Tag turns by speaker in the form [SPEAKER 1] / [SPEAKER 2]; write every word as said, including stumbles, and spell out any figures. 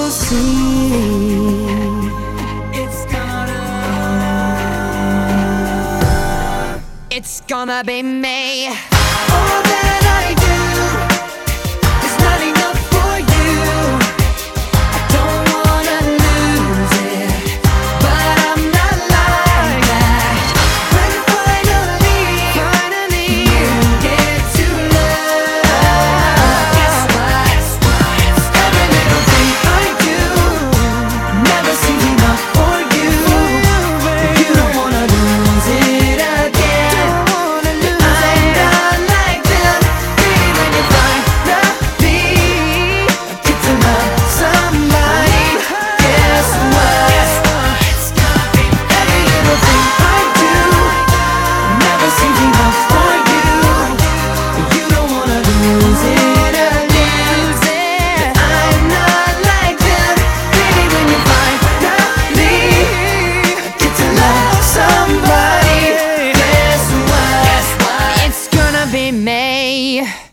[SPEAKER 1] you'll see.
[SPEAKER 2] It's gonna,
[SPEAKER 1] It's gonna be me.
[SPEAKER 2] all that I do is not enough for you. I don't wanna lose it, but I'm not like that. When finally,
[SPEAKER 1] Finally,
[SPEAKER 2] you get to love, guess what? Every little thing I do never seems enough for you. You don't wanna lose it again. I'm not like them. Baby, when you finally get to love somebody, guess what? Every little thing I do never seems enough for you. You don't wanna lose it again. I'm not like them. Baby, when you finally get to love somebody, guess what?
[SPEAKER 1] it's gonna be me.